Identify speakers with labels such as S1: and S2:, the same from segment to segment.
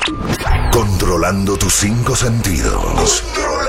S1: Controlando tus 5 sentidos.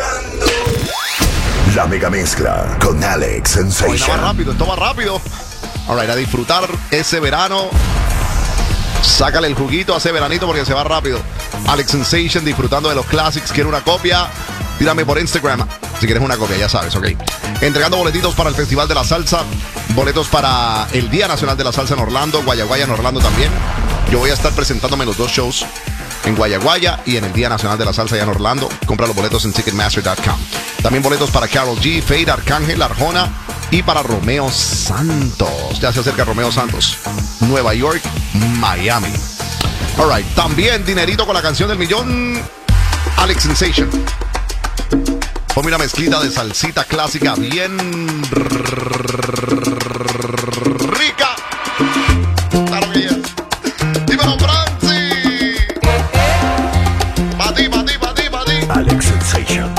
S1: La mega mezcla con Alex Sensation.
S2: Esto va rápido. Alright, a disfrutar ese verano. Sácale el juguito a ese veranito porque se va rápido. Alex Sensation disfrutando de los classics. ¿Quiere una copia? Tírame por Instagram si quieres una copia, ya sabes, ok. Entregando boletitos para el Festival de la Salsa. Boletos para el Día Nacional de la Salsa en Orlando. Guayaguaya en Orlando también. Yo voy a estar presentándome los 2 shows en Guayaguaya y en el Día Nacional de la Salsa allá en Orlando. Compra los boletos en Ticketmaster.com. También boletos para Karol G, Fade, Arcángel, Arjona y para Romeo Santos. Ya se acerca Romeo Santos. Nueva York, Miami. Alright, también dinerito con la canción del millón. Alex Sensation. Ponme una mezclita de salsita clásica bien rica. Claro que yes. Dímelo, Franci. Pa' ti.
S1: Alex Sensation.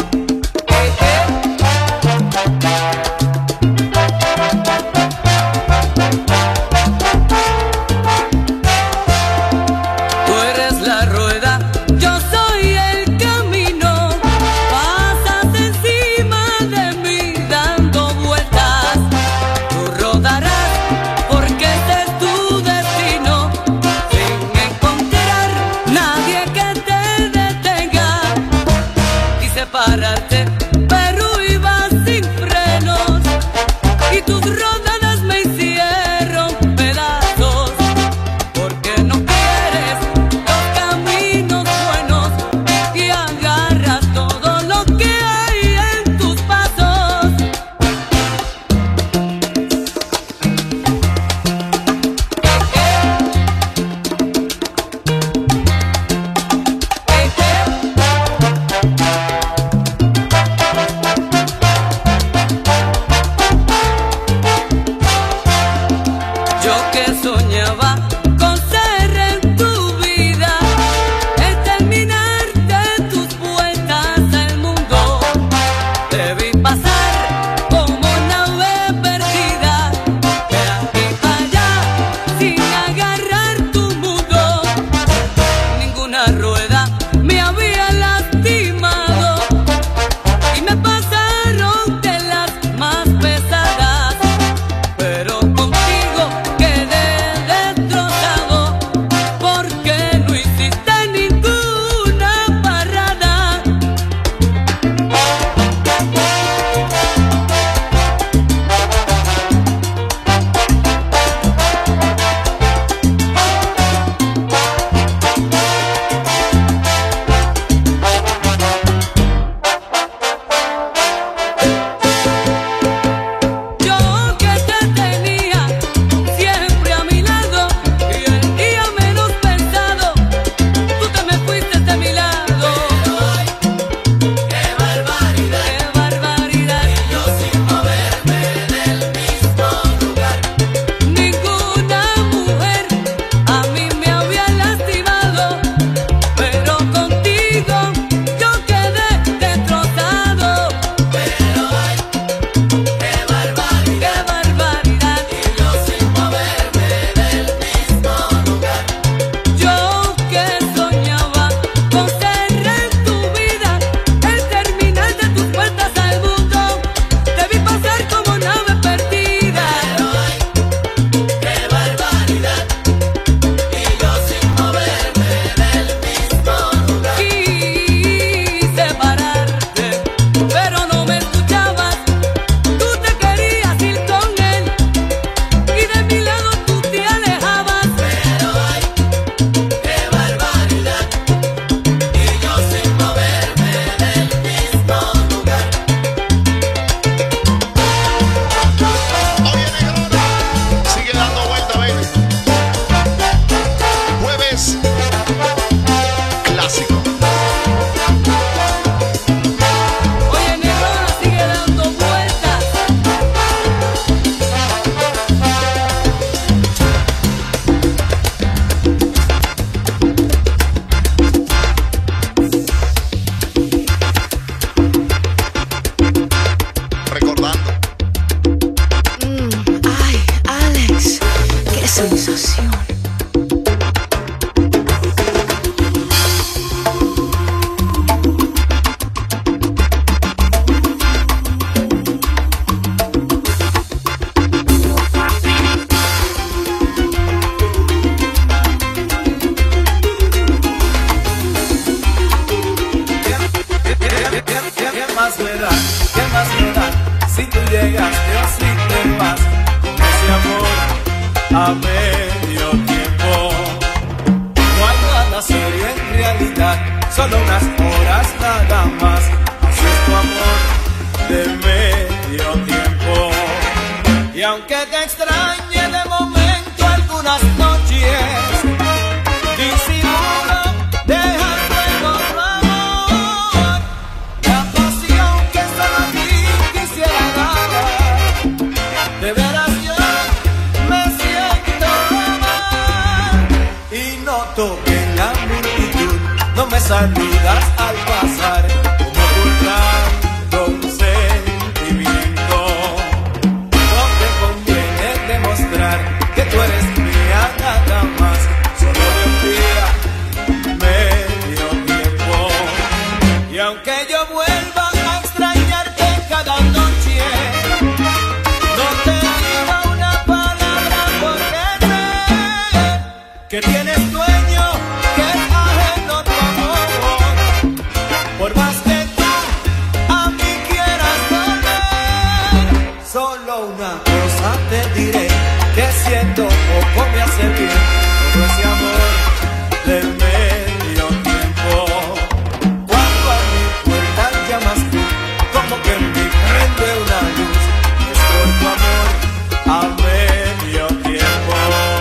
S3: solo unas horas nada más. Así es tu amor de medio tiempo. Y aunque te extrañe de momento algunas noches, disimulo dejando en otro amor la pasión que solo a ti quisiera dar. De veras yo me siento amar y noto que en la multitud no me saludas al pasar, como ocultando un sentimiento. No te conviene demostrar que tú eres mía nada más, solo de un día, medio tiempo. Y aunque yo vuelva a extrañarte cada noche, no te digo una palabra porque sé que tienes dueño, que es ajeno tu amor. Por más que tú a mí quieras volver, solo una cosa te diré, que siendo poco me hace bien todo ese amor del medio tiempo. Cuando a mi puerta llamas tú, como que en mí prende una luz, es por tu amor a medio tiempo.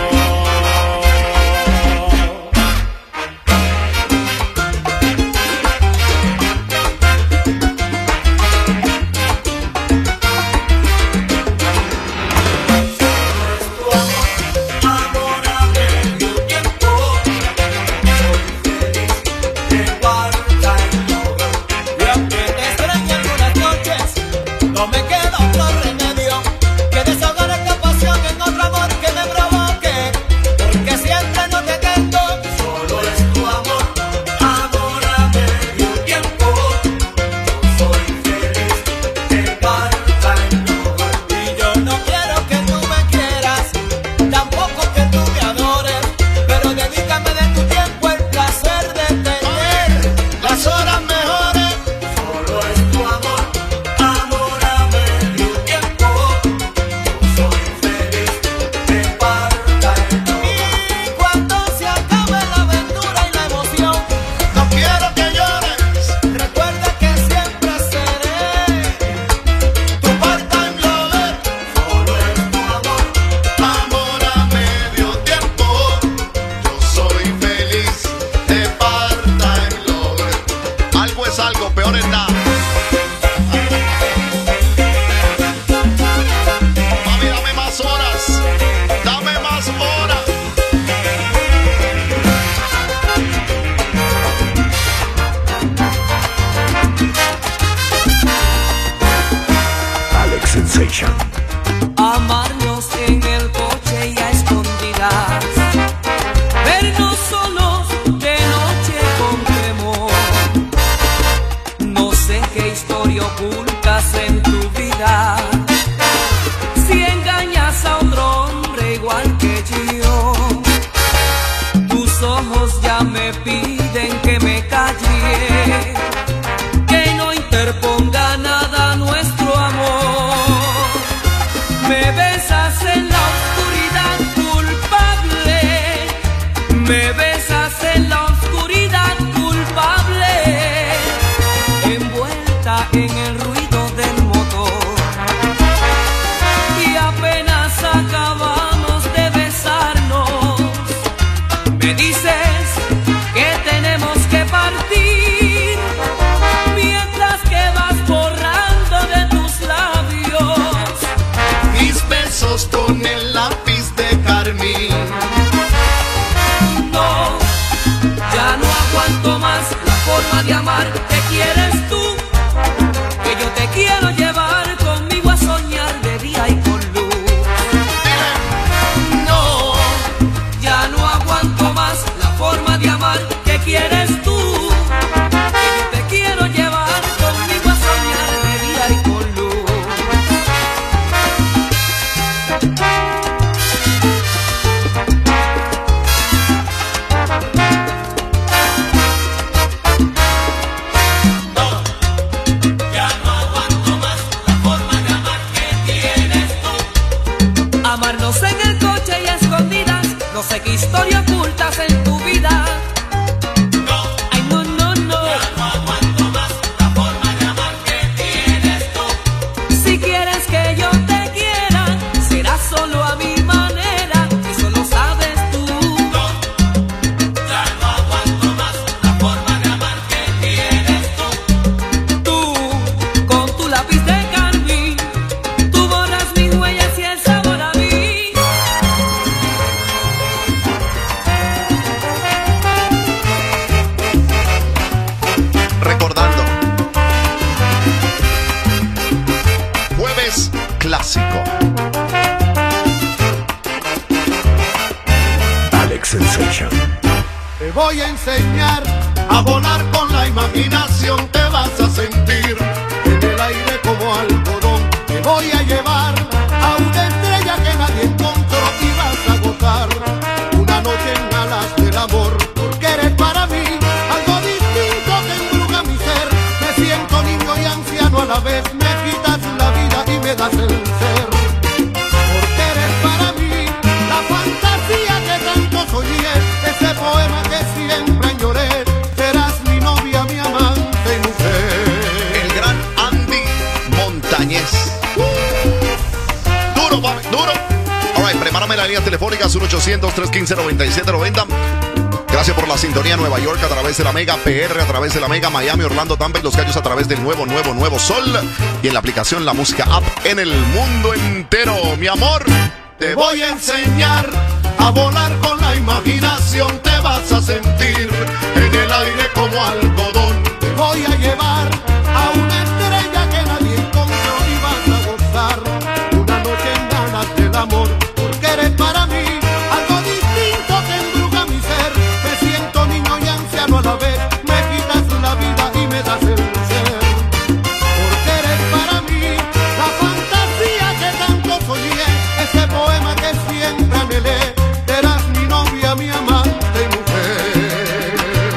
S3: No me queda otro remedio que desahogar esta pasión en otro amor que me provoque, porque siempre no te tengo. Solo es tu amor, amor a medio tiempo. Yo soy feliz de part-time lover. Y yo no quiero que tú me quieras, tampoco que tú me adores, pero dedícame de tu tiempo el placer de tener las horas mejores. Solo es tu amor, amor a medio tiempo. Yo soy feliz de part-time lover. Y cuando se acabe la aventura y la emoción, no quiero que llores, recuerda que siempre seré tu part-time lover. Solo es tu amor,
S2: Amor a medio tiempo. Yo soy feliz de part-time lover. Algo es algo, peor es nada. Mami, dame más horas. Dame más horas.
S1: Alex Sensation.
S4: Amarnos en el coche y a escondidas, vernos solos de noche con temor. No sé qué historia ocultas en tu vida, si engañas a otro hombre igual que yo. Tus ojos ya me piden que me calle, que no interponga nada nuestro amor. Me besas en la oscuridad culpable, me besas en la oscuridad culpable, envuelta en el ruido del motor. Y apenas acabamos de besarnos, me dices que tenemos que partir, mientras que vas borrando de tus labios
S2: Mis besos con el lápiz de carmín.
S4: no, ya no aguanto más la forma de amar que quieres tú, que yo te quiero llevar conmigo a soñar de día y con luz. No, ya no aguanto más la forma de amar que quieres tú, que yo te quiero llevar conmigo a soñar de día y con luz. No, ya no aguanto más
S5: voy a enseñar a volar con la imaginación. Te vas a sentir en el aire como algodón. Te voy a llevar a una estrella que nadie encontró y vas a gozar una noche en alas del amor. Porque eres para mí algo distinto que embruja mi ser. Me siento niño y anciano a la vez. Me quitas la vida y me das el ser. Porque eres para mí la fantasía que tanto soñé. Ese poema que siempre añoré. Serás mi novia, mi amante y mujer.
S2: El gran Andy Montañez. Duro, papi, duro. All right, prepárame la línea telefónica 1-800-315-9790. Gracias por la sintonía. Nueva York a través de la Mega, PR a través de la Mega, Miami, Orlando, Tampa y Los Gallos a través del nuevo Sol. Y en la aplicación La Música App en el mundo entero. Mi amor,
S5: te voy a enseñar a volar con la imaginación. Te vas a sentir en el aire como algodón. Te voy a llevar a una estrella que nadie encontró y vas a gozar una noche en ganas del amor. Porque eres para mí algo distinto que embruja mi ser. Me siento niño y anciano a la vez. Me quitas la vida y me das el ser. Porque eres para mí la fantasía que tanto soñé. Ese poema que siempre anhelé. Serás mi novia, mi amante y mujer.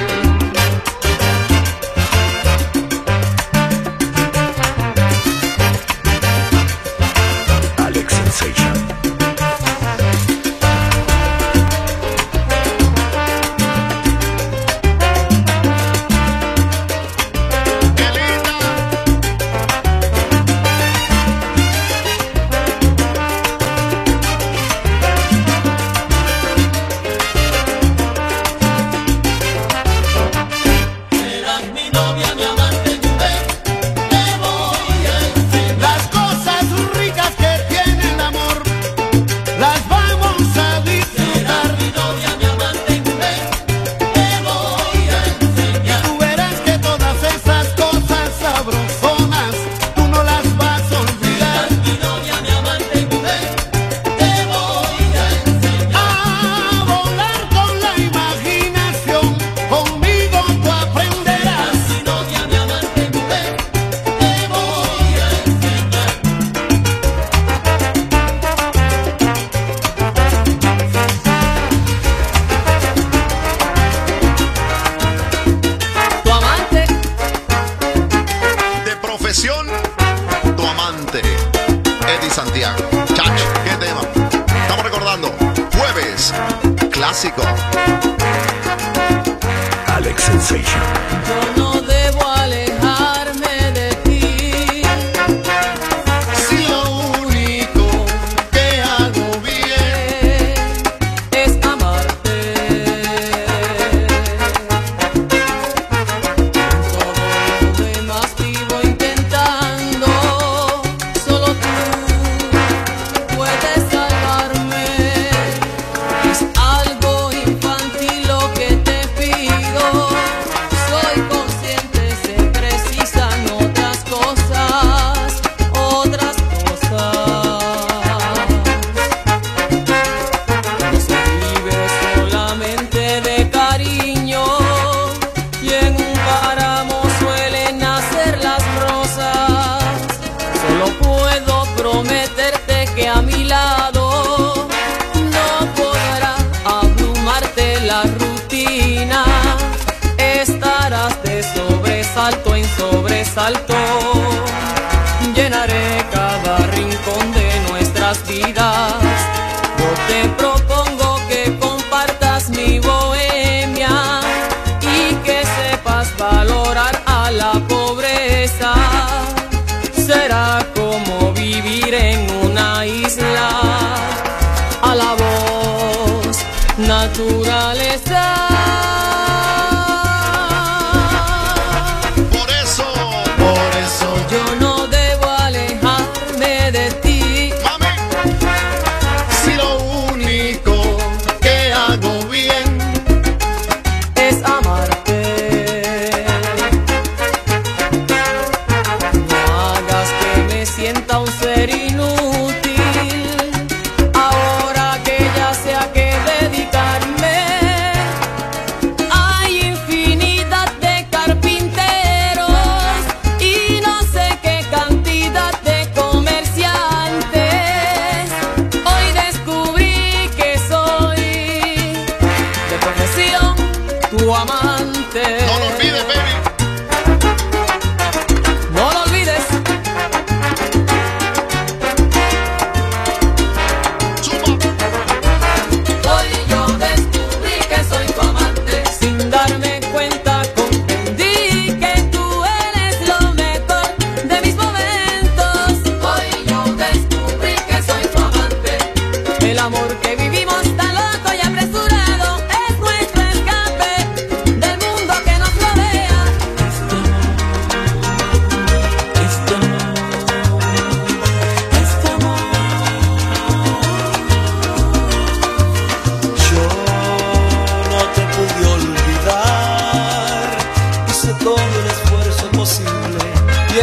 S1: Alex Sensation.
S2: qué linda.
S4: Serás mi novia, mi amante y mujer. Te voy a enseñar.
S5: Las cosas ricas que tiene el amor las vamos a disfrutar.
S4: Mi novia, mi amante y mujer. Te voy a enseñar.
S5: Tú verás que todas esas cosas sabrosonas tú no las vas a olvidar.
S4: Mi novia, mi amante y mujer. Te voy a enseñar.
S5: A volar con la imaginación, conmigo tú aprenderás.
S4: Mi novia, mi amante y mujer. Te voy a enseñar. Tu amante.
S2: De profesión, tu amante, Eddie Santiago. Chach, qué tema. Estamos recordando, jueves, clásico.
S1: Alex Sensation.
S4: Yo no debo alejarme de ti.
S5: Si lo único que hago bien
S4: Es amarte. Todo lo demás vivo intentando. Solo tú puedes salvarme. Es algo infantil lo que te pido. Soy consciente, se precisan otras cosas. No se vive solamente de cariño. Y en un páramo suelen nacer las rosas. Solo puedo prometerte que a mi lado no podrá abrumarte la rutina. Estarás de sobresalto en sobresalto. Llenaré cada rincón de nuestras vidas. Yo te propongo que compartas mi bohemia y que sepas valorar a la pobreza. Será como vivir en una isla. A la voz, naturaleza.
S2: Por eso,
S5: Por eso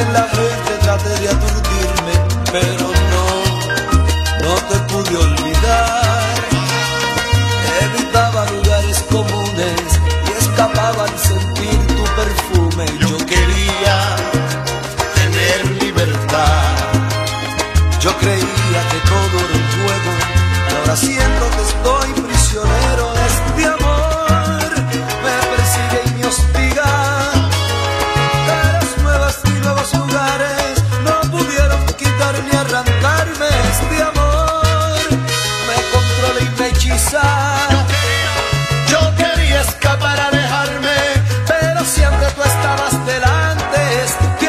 S3: la gente traté de aturdirme, pero no te pude olvidar. Evitaba lugares comunes y escapaba al sentir tu perfume. Yo quería tener libertad. Yo creía que todo era un juego, ahora siento que estoy prisionero. Este amor me persigue y me hostiga. Caras nuevas y nuevos lugares no pudieron quitar ni arrancarme. Este amor me controla y me hechiza. Yo quería escapar, alejarme, pero siempre tú estabas delante. Este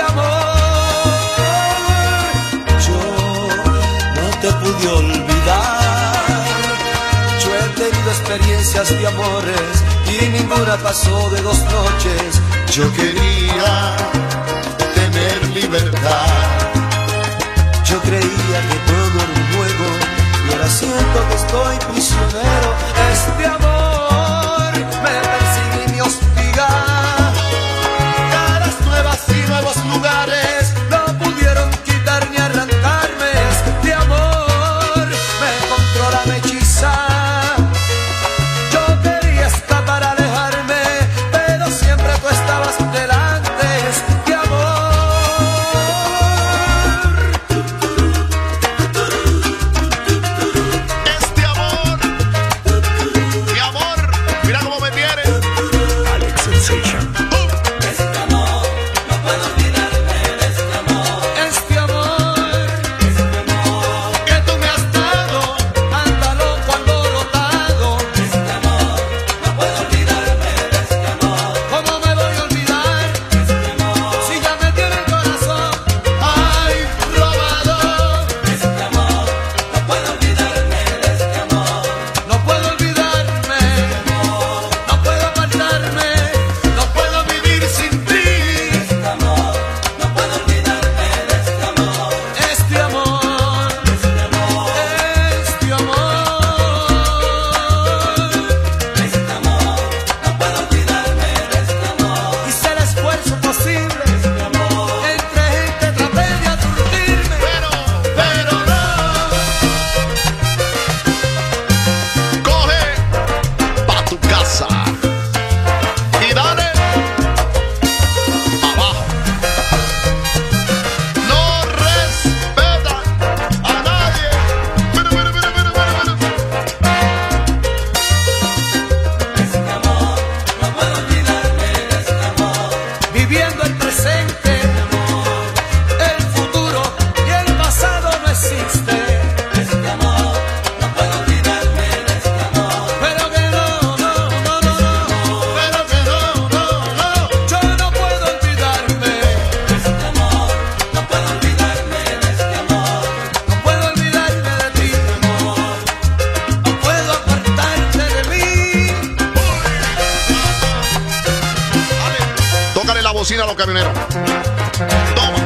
S3: amor yo no te pude olvidar. Yo he tenido experiencias de amores y ninguna pasó de 2 noches. Yo quería tener libertad. Yo creía que todo era un juego y ahora siento que estoy prisionero. Este amor me persigue y me hostiga. Caras nuevas y nuevos lugares no pudieron quitar ni arrancarme. Este amor me controla, me hechiza. Yo quería escapar, alejarme, pero siempre tú estabas delante. Este amor.
S2: Este amor, mi amor, mira cómo me tienes.
S1: Alex Sensation.
S3: Este amor, no puedo olvidarme de este amor. Este amor, que tú me has dado, anda loco, alborotado. Este amor, no puedo olvidarme de este amor. ¿Cómo me voy a olvidar? Este amor, si ya me tiene el corazón, ay, robado. Este amor, no puedo olvidarme de este amor. No puedo olvidarme, no puedo apartarme, no puedo vivir sin ti. Este amor, no puedo olvidarme de este amor. Este amor, este amor, este amor. Este amor, no puedo olvidarme de este amor. Hice el esfuerzo posible, este amor. Entre gente traté de aturdirme, pero no.
S2: Coge pa' tu casa y dale abajo. No respeta a nadie.
S3: Este amor, no puedo olvidarme de este amor. Viviendo el presente, el futuro y el pasado no existe. Este amor, no puedo olvidarme de este amor. Pero que no, pero que no, yo no puedo olvidarme. Este amor, no puedo olvidarme de este amor. No puedo olvidarme de ti, amor. No puedo apartarte de mí.
S2: Tócale la bocina a los camioneros. Toma.